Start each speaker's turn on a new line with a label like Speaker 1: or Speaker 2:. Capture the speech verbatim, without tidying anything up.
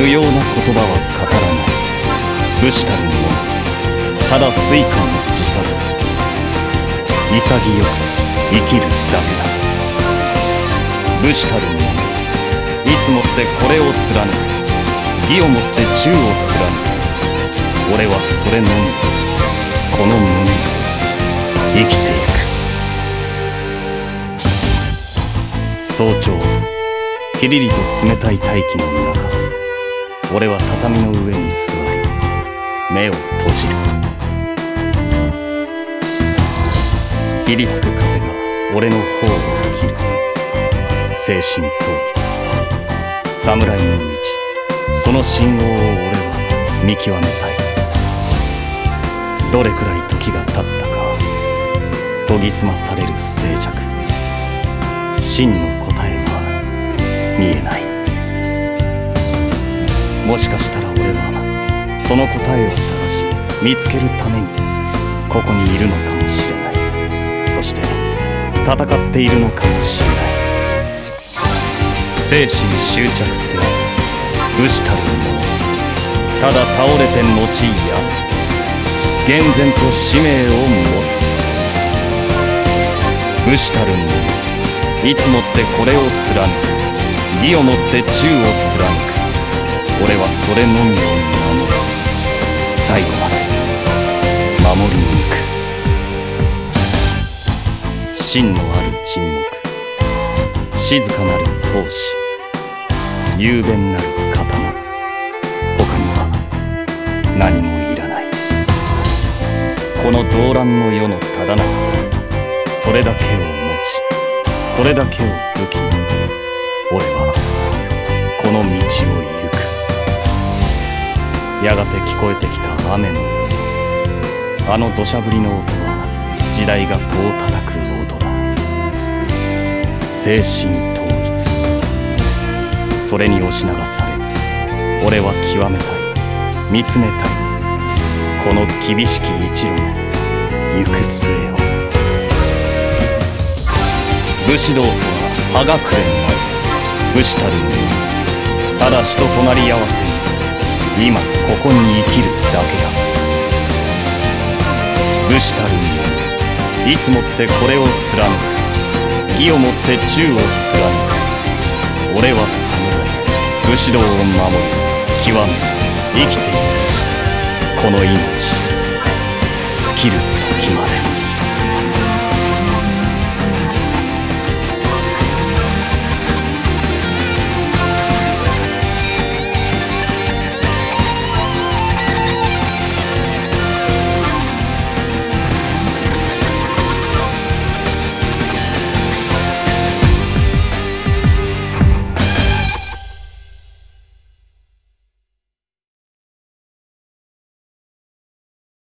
Speaker 1: 無用な言葉は語らない武士たる者、ただ酔漢を辞さず潔く生きるだけだ。武士たる者、いつもってこれを貫く、義をもって忠を貫く。俺はそれのみこの胸に生きていく。早朝、きりりと冷たい大気の中、俺は畳の上に座り目を閉じる。ひりつく風が俺の頬を切る。精神統一、侍の道、その信号を俺は見極めたい。どれくらい時が経ったか研ぎ澄まされる静寂、真の答えは見えない。もしかしたら俺はその答えを探し見つけるためにここにいるのかもしれない。そして戦っているのかもしれない。生死に執着せず武士たる者、ただ倒れて後いや厳然と使命を持つ。武士たる者、いつもってこれを貫く、義をもって忠を貫く。俺はそれのみを守る。最後まで守りに行く。真のある沈黙、静かなる闘志、雄弁なる刀、他には何もいらない。この動乱の世のただ中、それだけを持ち、それだけを武器に、俺はこの道を行く。やがて聞こえてきた雨の音、あの土砂降りの音は時代が戸を叩く音だ。精神統一、それに押し流されず俺は極めたい、見つめたい、この厳しき一路の行く末を。武士道とは葉隠れになる。武士たる者、ただ死と隣り合わせに今ここに生きるだけだ。武士たる者、いつもってこれを貫く、義をもって忠を貫く。俺は侍、武士道を守り極め生きていく。この命尽きる時まで。